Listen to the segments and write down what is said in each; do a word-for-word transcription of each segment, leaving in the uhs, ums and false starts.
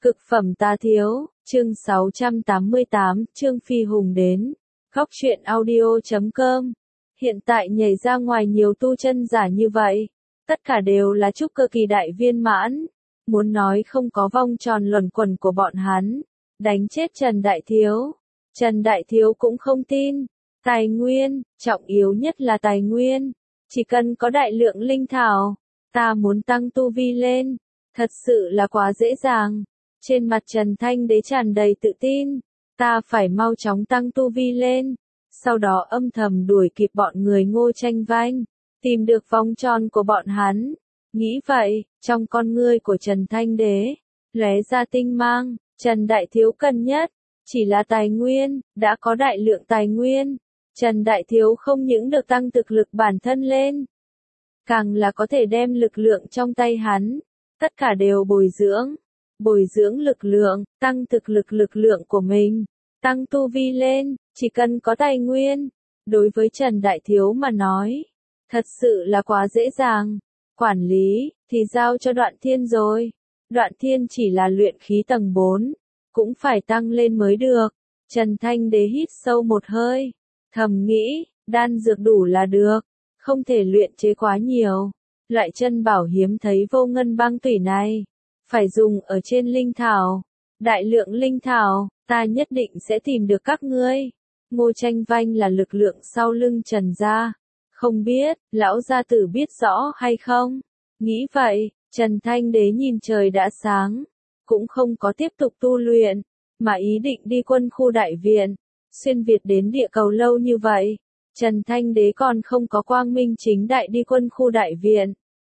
Cực phẩm tá thiếu, chương sáu trăm tám mươi tám, Trương Phi Hùng đến. Góc truyện audio chấm com. Hiện tại nhảy ra ngoài nhiều tu chân giả như vậy. Tất cả đều là trúc cơ kỳ đại viên mãn. Muốn nói không có vòng tròn luẩn quẩn của bọn hắn. Đánh chết Trần Đại Thiếu. Trần Đại Thiếu cũng không tin. Tài nguyên, trọng yếu nhất là tài nguyên. Chỉ cần có đại lượng linh thảo. Ta muốn tăng tu vi lên. Thật sự là quá dễ dàng. Trên mặt Trần Thanh Đế tràn đầy tự tin, ta phải mau chóng tăng tu vi lên, sau đó âm thầm đuổi kịp bọn người Ngô Tranh Vanh, tìm được vòng tròn của bọn hắn. Nghĩ vậy, trong con ngươi của Trần Thanh Đế, lóe ra tinh mang, Trần Đại Thiếu cần nhất, chỉ là tài nguyên, đã có đại lượng tài nguyên. Trần Đại Thiếu không những được tăng thực lực bản thân lên, càng là có thể đem lực lượng trong tay hắn, tất cả đều bồi dưỡng. Bồi dưỡng lực lượng, tăng thực lực lực lượng của mình, tăng tu vi lên, chỉ cần có tài nguyên. Đối với Trần Đại Thiếu mà nói, thật sự là quá dễ dàng. Quản lý, thì giao cho Đoạn Thiên rồi. Đoạn Thiên chỉ là luyện khí tầng bốn, cũng phải tăng lên mới được. Trần Thanh Đế hít sâu một hơi, thầm nghĩ, đan dược đủ là được, không thể luyện chế quá nhiều. Loại chân bảo hiếm thấy vô ngân băng tủy này, phải dùng ở trên linh thảo. Đại lượng linh thảo, ta nhất định sẽ tìm được các ngươi. Ngô Tranh Vanh là lực lượng sau lưng Trần gia. Không biết, lão gia tử biết rõ hay không? Nghĩ vậy, Trần Thanh Đế nhìn trời đã sáng, cũng không có tiếp tục tu luyện, mà ý định đi quân khu đại viện. Xuyên Việt đến địa cầu lâu như vậy, Trần Thanh Đế còn không có quang minh chính đại đi quân khu đại viện.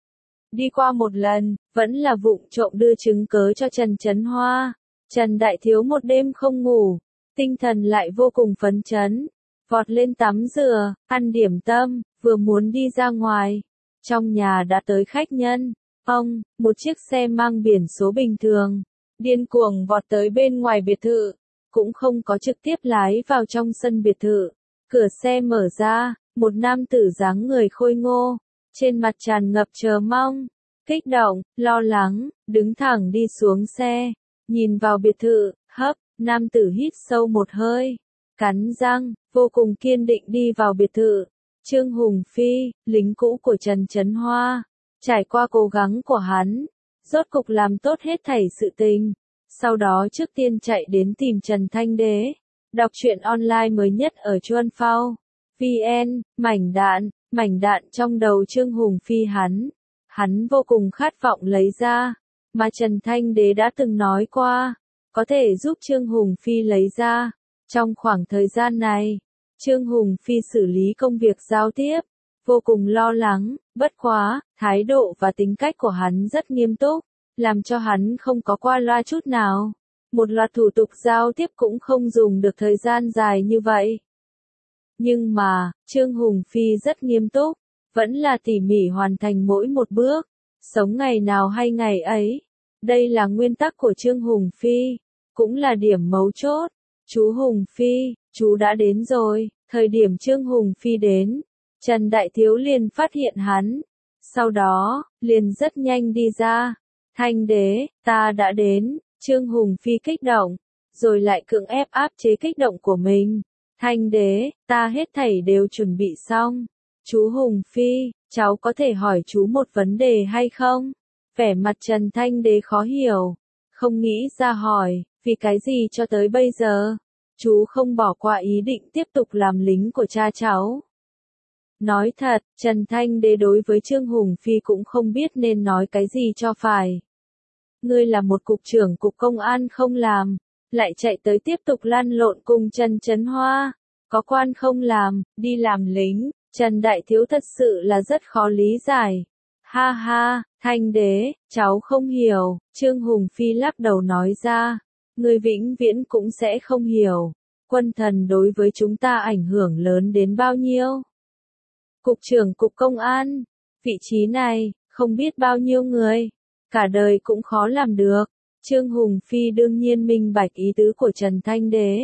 Đi qua một lần, vẫn là vụng trộm đưa chứng cớ cho Trần Chấn Hoa. Trần Đại Thiếu một đêm không ngủ, tinh thần lại vô cùng phấn chấn, vọt lên tắm rửa, ăn điểm tâm, vừa muốn đi ra ngoài. Trong nhà đã tới khách nhân, ông, một chiếc xe mang biển số bình thường, điên cuồng vọt tới bên ngoài biệt thự, cũng không có trực tiếp lái vào trong sân biệt thự. Cửa xe mở ra, một nam tử dáng người khôi ngô, trên mặt tràn ngập chờ mong, kích động, lo lắng, đứng thẳng đi xuống xe, nhìn vào biệt thự, hấp, nam tử hít sâu một hơi, cắn răng, vô cùng kiên định đi vào biệt thự. Trương Hùng Phi, lính cũ của Trần Chấn Hoa, trải qua cố gắng của hắn, rốt cục làm tốt hết thảy sự tình, sau đó trước tiên chạy đến tìm Trần Thanh Đế. Đọc truyện online mới nhất ở Chuan Phao, vê en, mảnh đạn. Mảnh đạn trong đầu Trương Hùng Phi hắn, hắn vô cùng khát vọng lấy ra, mà Trần Thanh Đế đã từng nói qua, có thể giúp Trương Hùng Phi lấy ra. Trong khoảng thời gian này, Trương Hùng Phi xử lý công việc giao tiếp, vô cùng lo lắng, bất quá, thái độ và tính cách của hắn rất nghiêm túc, làm cho hắn không có qua loa chút nào. Một loạt thủ tục giao tiếp cũng không dùng được thời gian dài như vậy. Nhưng mà, Trương Hùng Phi rất nghiêm túc, vẫn là tỉ mỉ hoàn thành mỗi một bước, sống ngày nào hay ngày ấy. Đây là nguyên tắc của Trương Hùng Phi, cũng là điểm mấu chốt. Chú Hùng Phi, chú đã đến rồi. Thời điểm Trương Hùng Phi đến, Trần Đại Thiếu liền phát hiện hắn, sau đó, liền rất nhanh đi ra. Thanh Đế, ta đã đến. Trương Hùng Phi kích động, rồi lại cưỡng ép áp chế kích động của mình. Thanh Đế, ta hết thảy đều chuẩn bị xong. Chú Hùng Phi, cháu có thể hỏi chú một vấn đề hay không? Vẻ mặt Trần Thanh Đế khó hiểu, không nghĩ ra hỏi, vì cái gì cho tới bây giờ, chú không bỏ qua ý định tiếp tục làm lính của cha cháu. Nói thật, Trần Thanh Đế đối với Trương Hùng Phi cũng không biết nên nói cái gì cho phải. Ngươi là một cục trưởng cục công an không làm, lại chạy tới tiếp tục lăn lộn cùng Trần Chấn Hoa, có quan không làm, đi làm lính. Trần Đại Thiếu thật sự là rất khó lý giải. Ha ha, Thanh Đế, cháu không hiểu. Trương Hùng Phi lắc đầu nói ra, ngươi vĩnh viễn cũng sẽ không hiểu, quân thần đối với chúng ta ảnh hưởng lớn đến bao nhiêu. Cục trưởng cục công an, vị trí này, không biết bao nhiêu người, cả đời cũng khó làm được. Trương Hùng Phi đương nhiên minh bạch ý tứ của Trần Thanh Đế.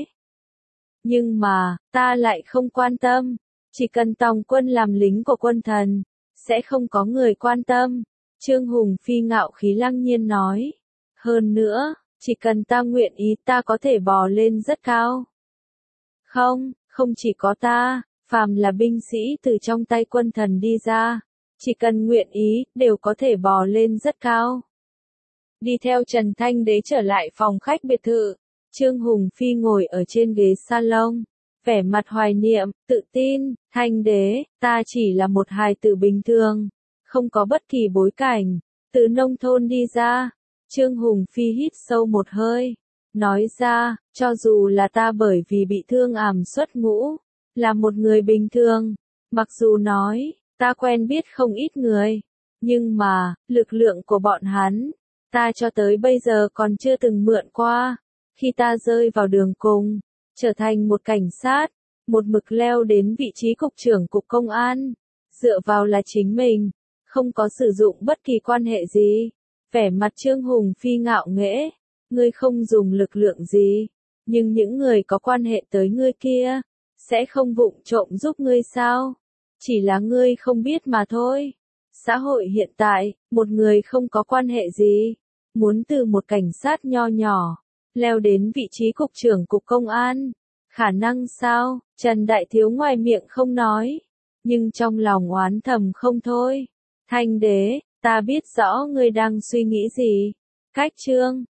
Nhưng mà, ta lại không quan tâm, chỉ cần tòng quân làm lính của quân thần, sẽ không có người quan tâm. Trương Hùng Phi ngạo khí lăng nhiên nói. Hơn nữa, Chỉ cần ta nguyện ý ta có thể bò lên rất cao. Không, không chỉ có ta, phàm là binh sĩ từ trong tay quân thần đi ra, chỉ cần nguyện ý, đều có thể bò lên rất cao. Đi theo Trần Thanh Đế trở lại phòng khách biệt thự, Trương Hùng Phi ngồi ở trên ghế salon, vẻ mặt hoài niệm, tự tin, Thanh Đế, ta chỉ là một hài tử bình thường, không có bất kỳ bối cảnh, từ nông thôn đi ra. Trương Hùng Phi hít sâu một hơi, nói ra, cho dù là ta bởi vì bị thương ảm xuất ngũ, là một người bình thường, mặc dù nói, ta quen biết không ít người, nhưng mà, lực lượng của bọn hắn, ta cho tới bây giờ còn chưa từng mượn qua. Khi ta rơi vào đường cùng, trở thành một cảnh sát, một mực leo đến vị trí cục trưởng cục công an, dựa vào là chính mình, không có sử dụng bất kỳ quan hệ gì. Vẻ mặt Trương Hùng Phi ngạo nghễ, ngươi không dùng lực lượng gì, nhưng những người có quan hệ tới ngươi kia, sẽ không vụng trộm giúp ngươi sao? Chỉ là ngươi không biết mà thôi. Xã hội hiện tại, một người không có quan hệ gì, muốn từ một cảnh sát nho nhỏ, leo đến vị trí cục trưởng cục công an, khả năng sao? Trần Đại Thiếu ngoài miệng không nói, nhưng trong lòng oán thầm không thôi. Thanh Đế, ta biết rõ ngươi đang suy nghĩ gì. Cách Trương